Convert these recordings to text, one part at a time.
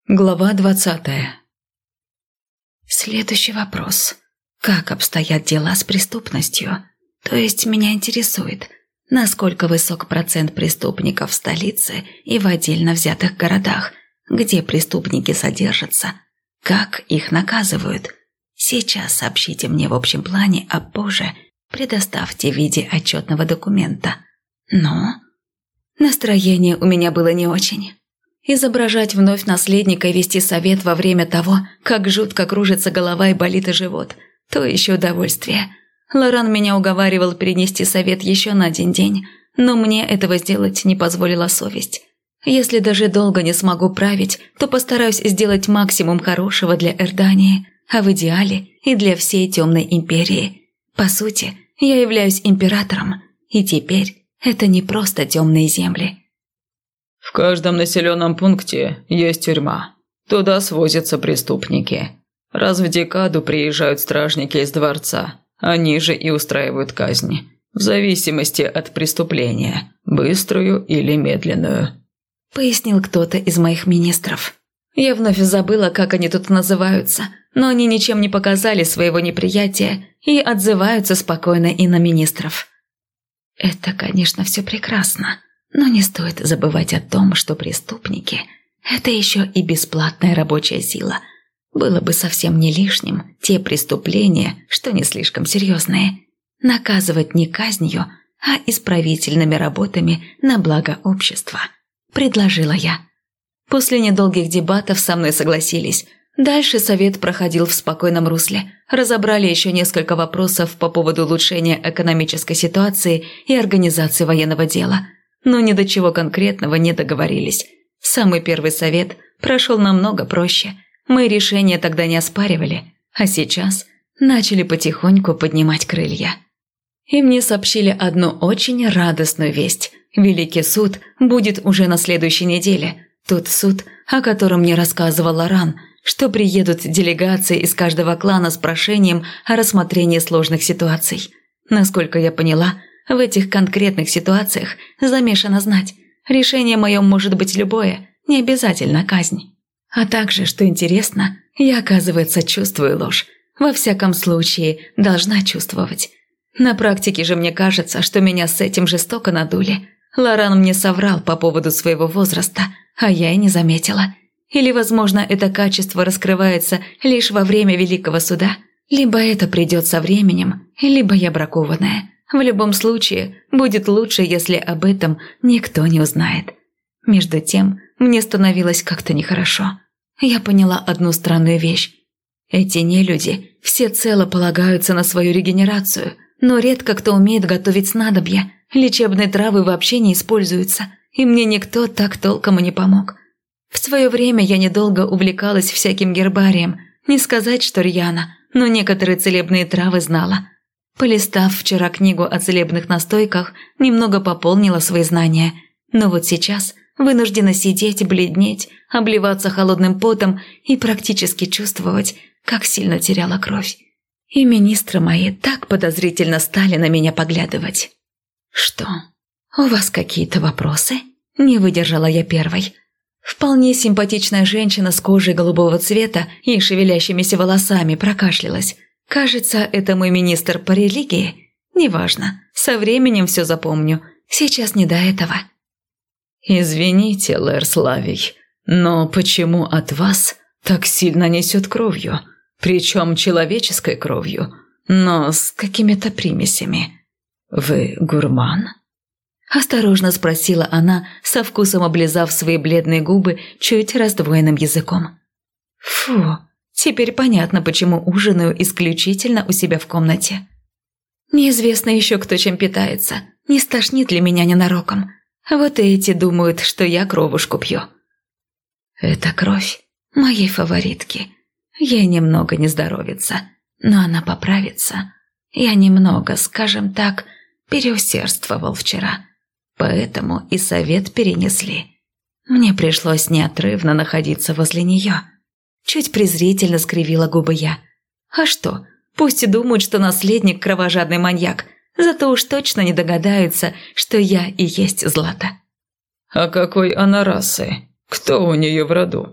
Глава 20. Следующий вопрос. Как обстоят дела с преступностью? То есть меня интересует, насколько высок процент преступников в столице и в отдельно взятых городах, где преступники содержатся, как их наказывают. Сейчас сообщите мне в общем плане, а позже предоставьте в виде отчетного документа. Но настроение у меня было не очень. Изображать вновь наследника и вести совет во время того, как жутко кружится голова и болит живот – то еще удовольствие. Лоран меня уговаривал перенести совет еще на один день, но мне этого сделать не позволила совесть. Если даже долго не смогу править, то постараюсь сделать максимум хорошего для Эрдании, а в идеале и для всей темной империи. По сути, я являюсь императором, и теперь это не просто темные земли. В каждом населенном пункте есть тюрьма. Туда свозятся преступники. Раз в декаду приезжают стражники из дворца. Они же и устраивают казни. В зависимости от преступления, быструю или медленную. Пояснил кто-то из моих министров. Я вновь забыла, как они тут называются, но они ничем не показали своего неприятия и отзываются спокойно и на министров. Это, конечно, все прекрасно. Но не стоит забывать о том, что преступники – это еще и бесплатная рабочая сила. Было бы совсем не лишним те преступления, что не слишком серьезные, наказывать не казнью, а исправительными работами на благо общества, предложила я. После недолгих дебатов со мной согласились. Дальше совет проходил в спокойном русле. Разобрали еще несколько вопросов по поводу улучшения экономической ситуации и организации военного дела – но ни до чего конкретного не договорились. Самый первый совет прошел намного проще. Мы решения тогда не оспаривали, а сейчас начали потихоньку поднимать крылья. И мне сообщили одну очень радостную весть. Великий суд будет уже на следующей неделе. Тот суд, о котором мне рассказывал Лоран, что приедут делегации из каждого клана с прошением о рассмотрении сложных ситуаций. Насколько я поняла, в этих конкретных ситуациях замешана знать. Решение мое может быть любое, не обязательно казнь. А также, что интересно, я, оказывается, чувствую ложь. Во всяком случае, должна чувствовать. На практике же мне кажется, что меня с этим жестоко надули. Лоран мне соврал по поводу своего возраста, а я и не заметила. Или, возможно, это качество раскрывается лишь во время Великого суда. Либо это придет со временем, либо я бракованная. В любом случае, будет лучше, если об этом никто не узнает. Между тем, мне становилось как-то нехорошо. Я поняла одну странную вещь. Эти нелюди всецело полагаются на свою регенерацию, но редко кто умеет готовить снадобья, лечебные травы вообще не используются, и мне никто так толком и не помог. В свое время я недолго увлекалась всяким гербарием, не сказать, что рьяно, но некоторые целебные травы знала. Полистав вчера книгу о целебных настойках, немного пополнила свои знания. Но вот сейчас вынуждена сидеть, бледнеть, обливаться холодным потом и практически чувствовать, как сильно теряла кровь. И министры мои так подозрительно стали на меня поглядывать. «Что, у вас какие-то вопросы?» Не выдержала я первой. Вполне симпатичная женщина с кожей голубого цвета и шевелящимися волосами прокашлялась. Кажется, это мой министр по религии. Неважно, со временем все запомню. Сейчас не до этого. «Извините, Лэр Славий, но почему от вас так сильно несет кровью? Причем человеческой кровью, но с какими-то примесями. Вы гурман?» Осторожно спросила она, со вкусом облизав свои бледные губы чуть раздвоенным языком. «Фу, теперь понятно, почему ужинаю исключительно у себя в комнате. Неизвестно еще, кто чем питается, не стошнит ли меня ненароком. Вот и эти думают, что я кровушку пью. Это кровь моей фаворитки. Ей немного не здоровится, но она поправится. Я немного, скажем так, переусердствовал вчера, поэтому и совет перенесли. Мне пришлось неотрывно находиться возле нее». Чуть презрительно скривила губы я. «А что, пусть и думают, что наследник кровожадный маньяк, зато уж точно не догадаются, что я и есть Злата». «А какой она расы? Кто у нее в роду?»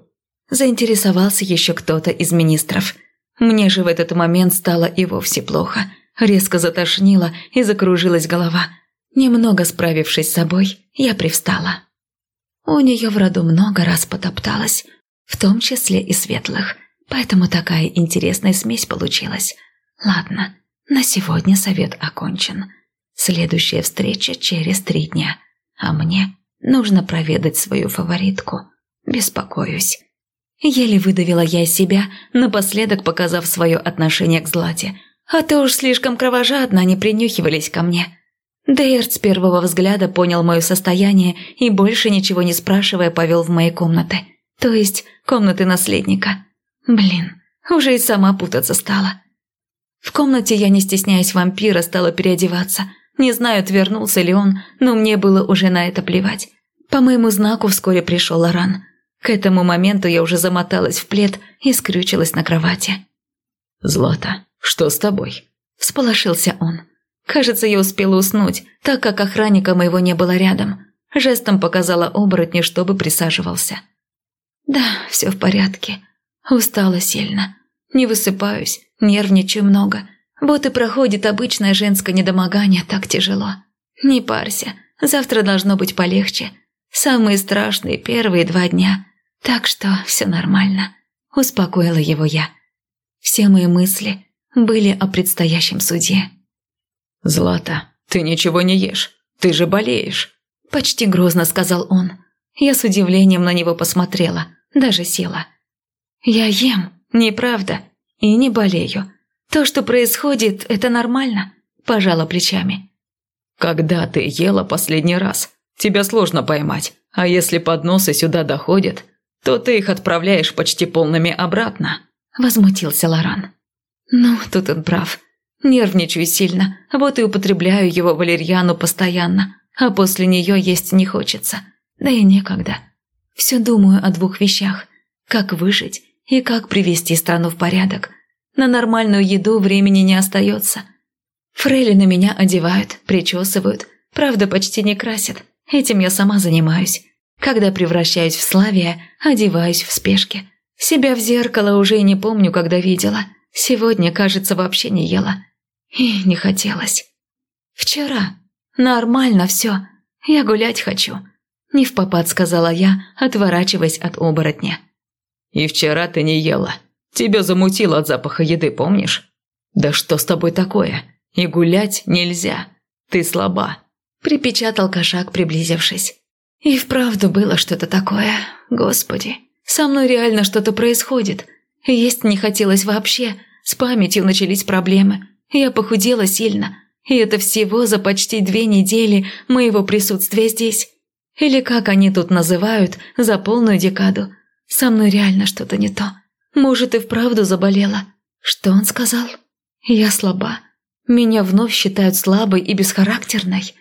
заинтересовался еще кто-то из министров. Мне же в этот момент стало и вовсе плохо. Резко затошнило и закружилась голова. Немного справившись с собой, я привстала. У нее в роду много раз потопталась, в том числе и светлых, поэтому такая интересная смесь получилась. Ладно, на сегодня совет окончен. Следующая встреча через 3 дня, а мне нужно проведать свою фаворитку. Беспокоюсь. Еле выдавила я из себя, напоследок показав свое отношение к Злате. А то уж слишком кровожадно они принюхивались ко мне. Дейерт с первого взгляда понял мое состояние и, больше ничего не спрашивая, повел в мои комнаты. То есть комнаты наследника. Блин, уже и сама путаться стала. В комнате я, не стесняясь вампира, стала переодеваться. Не знаю, отвернулся ли он, но мне было уже на это плевать. По моему знаку вскоре пришел Лоран. К этому моменту я уже замоталась в плед и скрючилась на кровати. «Злата, что с тобой?» – всполошился он. Кажется, я успела уснуть, так как охранника моего не было рядом. Жестом показала оборотню, чтобы присаживался. «Да, все в порядке. Устала сильно. Не высыпаюсь, нервничаю много. Вот и проходит обычное женское недомогание так тяжело. Не парься, завтра должно быть полегче. Самые страшные первые 2 дня. Так что все нормально», – успокоила его я. Все мои мысли были о предстоящем суде. «Злата, ты ничего не ешь, ты же болеешь», – почти грозно сказал он. Я с удивлением на него посмотрела, даже села. «Я ем, неправда, и не болею. То, что происходит, это нормально», – пожала плечами. «Когда ты ела последний раз? Тебя сложно поймать, а если подносы сюда доходят, то ты их отправляешь почти полными обратно», – возмутился Лоран. «Ну, тут он прав. Нервничаю сильно, вот и употребляю его валерьяну постоянно, а после нее есть не хочется, да и некогда. Все думаю о 2 вещах – как выжить и как привести страну в порядок. На нормальную еду времени не остается. Фрейлины меня одевают, причесывают, правда почти не красят, этим я сама занимаюсь. Когда превращаюсь в Славия, одеваюсь в спешке. Себя в зеркало уже и не помню, когда видела. Сегодня, кажется, вообще не ела. И не хотелось. Вчера. Нормально все. Я гулять хочу. Невпопад сказала я, отворачиваясь от оборотня. «И вчера ты не ела. Тебя замутило от запаха еды, помнишь? Да что с тобой такое? И гулять нельзя. Ты слаба», – припечатал кошак, приблизившись. И вправду было что-то такое. Господи, со мной реально что-то происходит. Есть не хотелось вообще. С памятью начались проблемы. Я похудела сильно. И это всего за почти 2 недели моего присутствия здесь. Или как они тут называют, за полную декаду. Со мной реально что-то не то. Может, и вправду заболела. Что он сказал? Я слаба. Меня вновь считают слабой и бесхарактерной.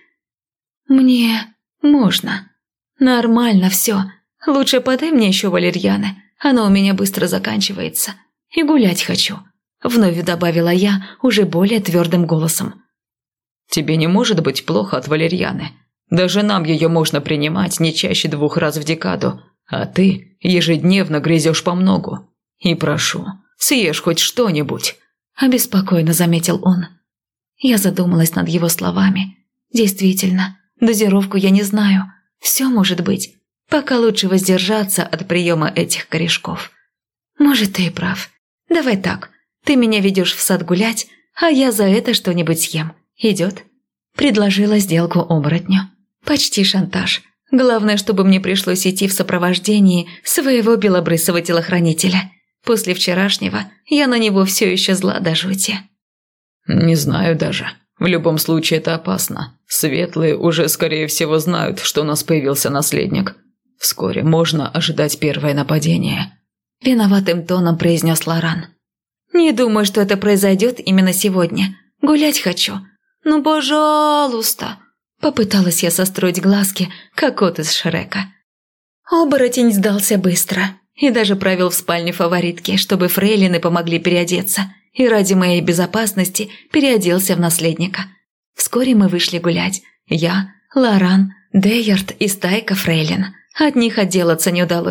Мне можно. Нормально все. Лучше подай мне еще валерьяны. Она у меня быстро заканчивается. И гулять хочу. Вновь добавила я уже более твердым голосом. «Тебе не может быть плохо от валерьяны. Даже нам ее можно принимать не чаще 2 раз в декаду. А ты ежедневно грызешь по многу. И прошу, съешь хоть что-нибудь», – обеспокоенно заметил он. Я задумалась над его словами. Действительно, дозировку я не знаю. Все может быть. Пока лучше воздержаться от приема этих корешков. Может, ты и прав. Давай так. Ты меня ведешь в сад гулять, а я за это что-нибудь съем. Идет?» Предложила сделку оборотню. Почти шантаж. Главное, чтобы мне пришлось идти в сопровождении своего белобрысого телохранителя. После вчерашнего я на него все еще зла до жути. «Не знаю даже. В любом случае это опасно. Светлые уже, скорее всего, знают, что у нас появился наследник. Вскоре можно ожидать первое нападение», – виноватым тоном произнес Лоран. «Не думаю, что это произойдет именно сегодня. Гулять хочу. Ну, пожалуйста!» Попыталась я состроить глазки, как кот из Шрека. Оборотень сдался быстро и даже провел в спальне фаворитки, чтобы фрейлины помогли переодеться, и ради моей безопасности переоделся в наследника. Вскоре мы вышли гулять. Я, Лоран, Дейерт и стайка фрейлин. От них отделаться не удалось,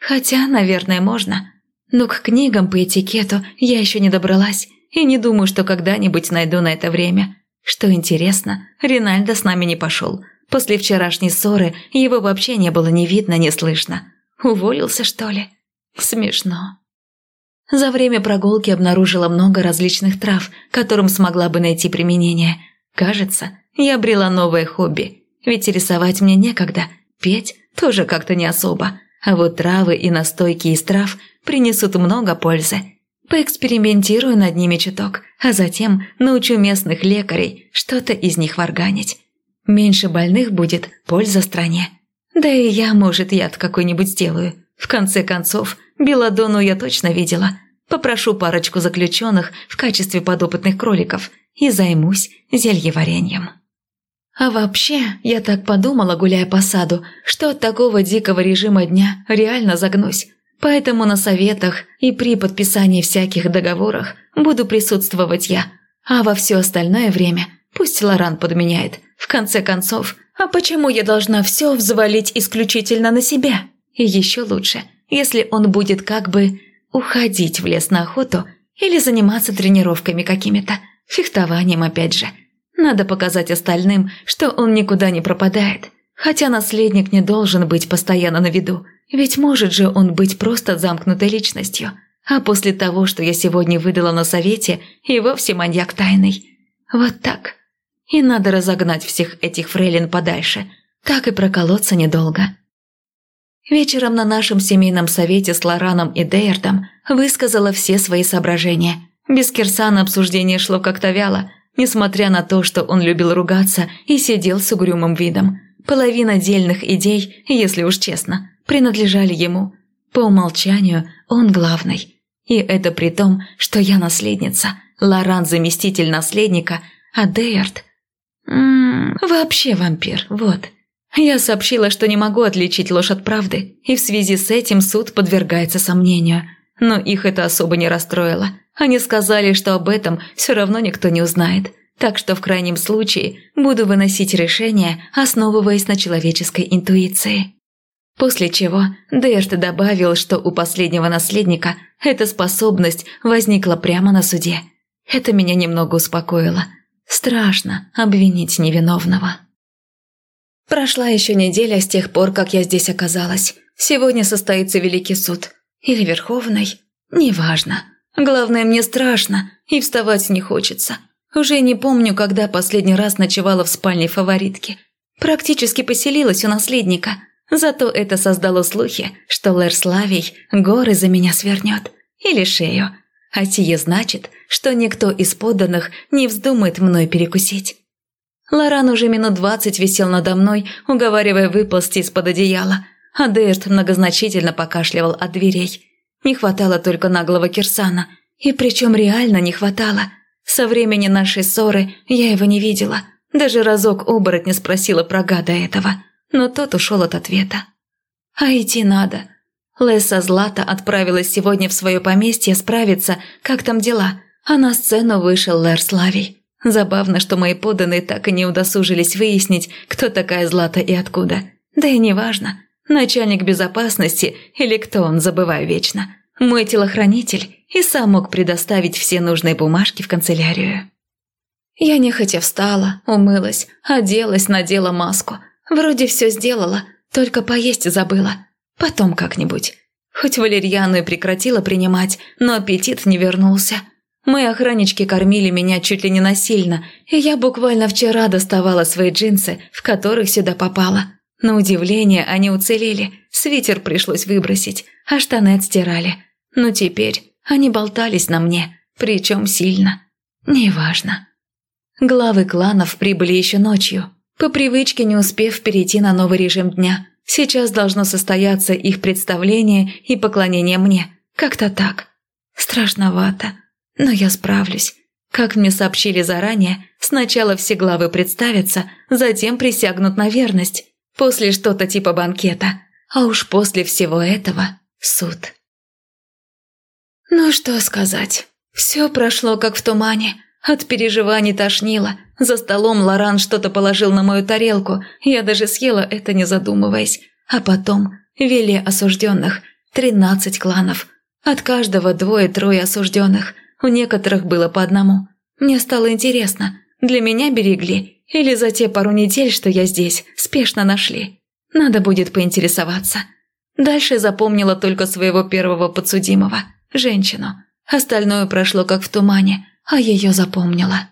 Хотя, наверное, можно. Но к книгам по этикету я еще не добралась и не думаю, что когда-нибудь найду на это время. Что интересно, Ринальдо с нами не пошел. После вчерашней ссоры его вообще не было ни видно, ни слышно. Уволился, что ли? Смешно. За время прогулки обнаружила много различных трав, которым смогла бы найти применение. Кажется, я обрела новое хобби. Ведь рисовать мне некогда, петь тоже как-то не особо. А вот травы и настойки из трав принесут много пользы. Поэкспериментирую над ними чуток, а затем научу местных лекарей что-то из них варганить. Меньше больных будет, польза стране. Да и я, может, яд какой-нибудь сделаю. В конце концов, белладонну я точно видела. Попрошу парочку заключенных в качестве подопытных кроликов и займусь зельеварением. А вообще, я так подумала, гуляя по саду, что от такого дикого режима дня реально загнусь. Поэтому на советах и при подписании всяких договорах буду присутствовать я. А во все остальное время пусть Лоран подменяет. В конце концов, а почему я должна все взвалить исключительно на себя? И еще лучше, если он будет как бы уходить в лес на охоту или заниматься тренировками какими-то, фехтованием опять же. Надо показать остальным, что он никуда не пропадает. Хотя наследник не должен быть постоянно на виду, ведь может же он быть просто замкнутой личностью. А после того, что я сегодня выдала на совете, и вовсе маньяк тайный. Вот так. И надо разогнать всех этих фрейлин подальше. Так и проколоться недолго. Вечером на нашем семейном совете с Лораном и Дейрдом высказала все свои соображения. Без Кирсана обсуждение шло как-то вяло, несмотря на то, что он любил ругаться и сидел с угрюмым видом. Половина дельных идей, если уж честно, принадлежали ему. По умолчанию он главный. И это при том, что я наследница, Лоран заместитель наследника, а Дейрд... вообще вампир, вот. Я сообщила, что не могу отличить ложь от правды, и в связи с этим суд подвергается сомнению. Но их это особо не расстроило. Они сказали, что об этом все равно никто не узнает. Так что в крайнем случае буду выносить решение, основываясь на человеческой интуиции. После чего Дейрд добавил, что у последнего наследника эта способность возникла прямо на суде. Это меня немного успокоило. Страшно обвинить невиновного. Прошла еще неделя с тех пор, как я здесь оказалась. Сегодня состоится Великий суд. Или Верховный. Неважно. Главное, мне страшно, и вставать не хочется. Уже не помню, когда последний раз ночевала в спальне фаворитки. Практически поселилась у наследника. Зато это создало слухи, что Лэр Славий горы за меня свернет. Или шею. А сие значит, что никто из подданных не вздумает мной перекусить. Лоран уже минут 20 висел надо мной, уговаривая выползти из-под одеяла, а Дейрд многозначительно покашливал от дверей. Не хватало только наглого Кирсана, и причем реально не хватало. Со времени нашей ссоры я его не видела, даже разок оборотня спросила про гада этого, но тот ушел от ответа. А идти надо. Лесса Злата отправилась сегодня в свое поместье справиться, как там дела, а на сцену вышел Лэр Славий. Забавно, что мои подданные так и не удосужились выяснить, кто такая Злата и откуда. Да и неважно, начальник безопасности или кто он, забываю вечно. Мой телохранитель и сам мог предоставить все нужные бумажки в канцелярию. Я нехотя встала, умылась, оделась, надела маску. Вроде все сделала, только поесть забыла. Потом как-нибудь. Хоть валерьяну и прекратила принимать, но аппетит не вернулся. Мои охраннички кормили меня чуть ли не насильно, и я буквально вчера доставала свои джинсы, в которых сюда попала. На удивление они уцелели, свитер пришлось выбросить, а штаны отстирали. Но теперь они болтались на мне, причем сильно. Неважно. Главы кланов прибыли еще ночью, по привычке не успев перейти на новый режим дня. Сейчас должно состояться их представление и поклонение мне. Как-то так. Страшновато. Но я справлюсь. Как мне сообщили заранее, сначала все главы представятся, затем присягнут на верность. После что-то типа банкета. А уж после всего этого суд. Ну что сказать. Все прошло как в тумане. От переживаний тошнило. За столом Лоран что-то положил на мою тарелку. Я даже съела это, не задумываясь. А потом вели осужденных. 13 кланов. От каждого 2-3 осужденных. У некоторых было по одному. Мне стало интересно, для меня берегли или за те пару недель, что я здесь, спешно нашли. Надо будет поинтересоваться. Дальше запомнила только своего первого подсудимого, женщину. Остальное прошло как в тумане, а ее запомнила.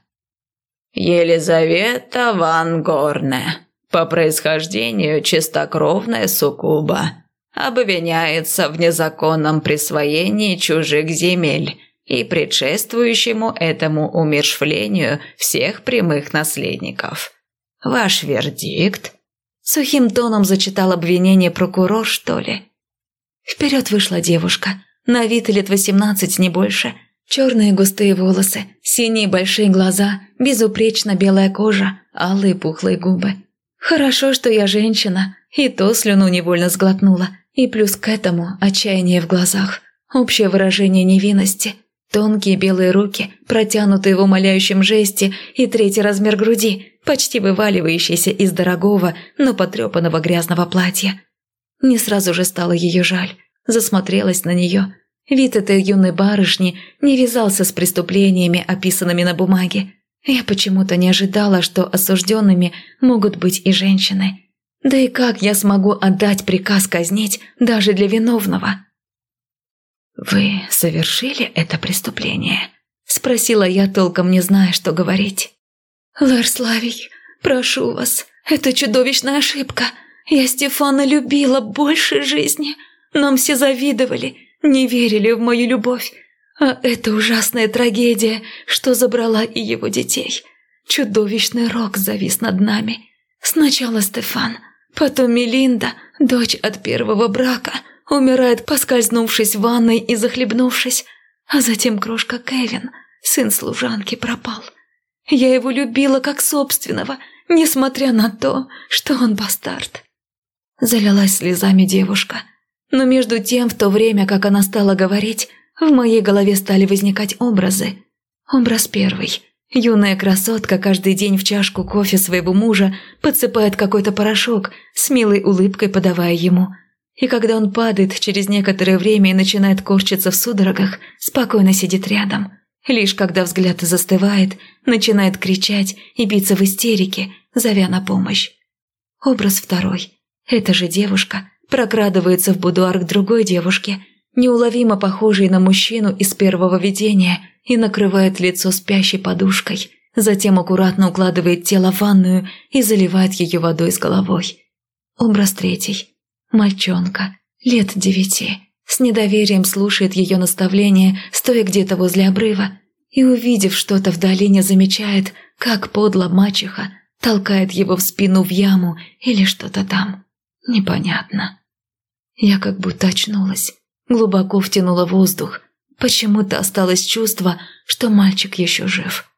Елизавета ван Горне, по происхождению чистокровная суккуба, обвиняется в незаконном присвоении чужих земель и предшествующему этому умерщвлению всех прямых наследников. Ваш вердикт? Сухим тоном зачитал обвинение прокурор, что ли. Вперед вышла девушка, на вид лет 18, не больше. Черные густые волосы, синие большие глаза, безупречно белая кожа, алые пухлые губы. Хорошо, что я женщина, и то слюну невольно сглотнула, и плюс к этому отчаяние в глазах, общее выражение невинности, тонкие белые руки, протянутые в умоляющем жесте, и 3-й размер груди, почти вываливающийся из дорогого, но потрепанного грязного платья. Не сразу же стало ее жаль, засмотрелась на нее. Вид этой юной барышни не вязался с преступлениями, описанными на бумаге. Я почему-то не ожидала, что осужденными могут быть и женщины. Да и как я смогу отдать приказ казнить даже для виновного? «Вы совершили это преступление?» – спросила я, толком не зная, что говорить. «Ларславий, прошу вас, это чудовищная ошибка. Я Стефана любила больше жизни. Нам все завидовали, не верили в мою любовь. А это ужасная трагедия, что забрала и его детей. Чудовищный рок завис над нами. Сначала Стефан, потом Мелинда, дочь от первого брака, умирает, поскользнувшись в ванной и захлебнувшись. А затем крошка Кевин, сын служанки, пропал. Я его любила как собственного, несмотря на то, что он бастард». Залилась слезами девушка. Но между тем, в то время, как она стала говорить, в моей голове стали возникать образы. Образ первый. Юная красотка каждый день в чашку кофе своего мужа подсыпает какой-то порошок, с милой улыбкой подавая ему. И когда он падает через некоторое время и начинает корчиться в судорогах, спокойно сидит рядом. Лишь когда взгляд застывает, начинает кричать и биться в истерике, зовя на помощь. Образ второй. Эта же девушка прокрадывается в будуар к другой девушке, неуловимо похожей на мужчину из первого видения, и накрывает лицо спящей подушкой, затем аккуратно укладывает тело в ванную и заливает ее водой с головой. Образ третий. Мальчонка, лет 9, с недоверием слушает ее наставления, стоя где-то возле обрыва, и, увидев что-то в долине, замечает, как подло мачеха толкает его в спину в яму или что-то там. Непонятно. Я как будто очнулась, глубоко втянула воздух. Почему-то осталось чувство, что мальчик еще жив.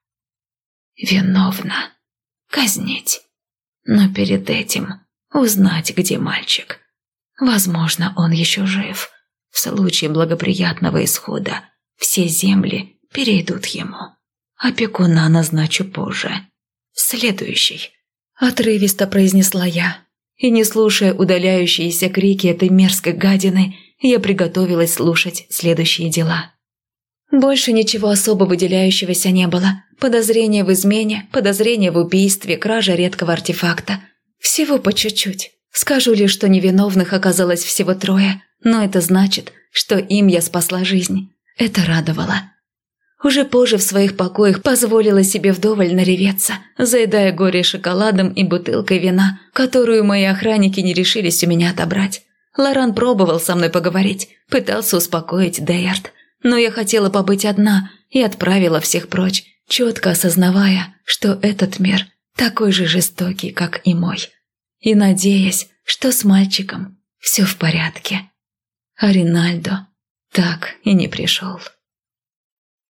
Виновна. Казнить. Но перед этим узнать, где мальчик. Возможно, он еще жив. В случае благоприятного исхода все земли перейдут ему. Опекуна назначу позже. Следующий. Отрывисто произнесла я. И, не слушая удаляющиеся крики этой мерзкой гадины, я приготовилась слушать следующие дела. Больше ничего особо выделяющегося не было. Подозрение в измене, подозрение в убийстве, кража редкого артефакта. Всего по чуть-чуть. Скажу лишь, что невиновных оказалось всего 3, но это значит, что им я спасла жизнь. Это радовало. Уже позже в своих покоях позволила себе вдоволь нареветься, заедая горе шоколадом и бутылкой вина, которую мои охранники не решились у меня отобрать. Лоран пробовал со мной поговорить, пытался успокоить Дейард, но я хотела побыть одна и отправила всех прочь, четко осознавая, что этот мир такой же жестокий, как и мой, и надеясь, что с мальчиком все в порядке. А Ринальдо так и не пришел.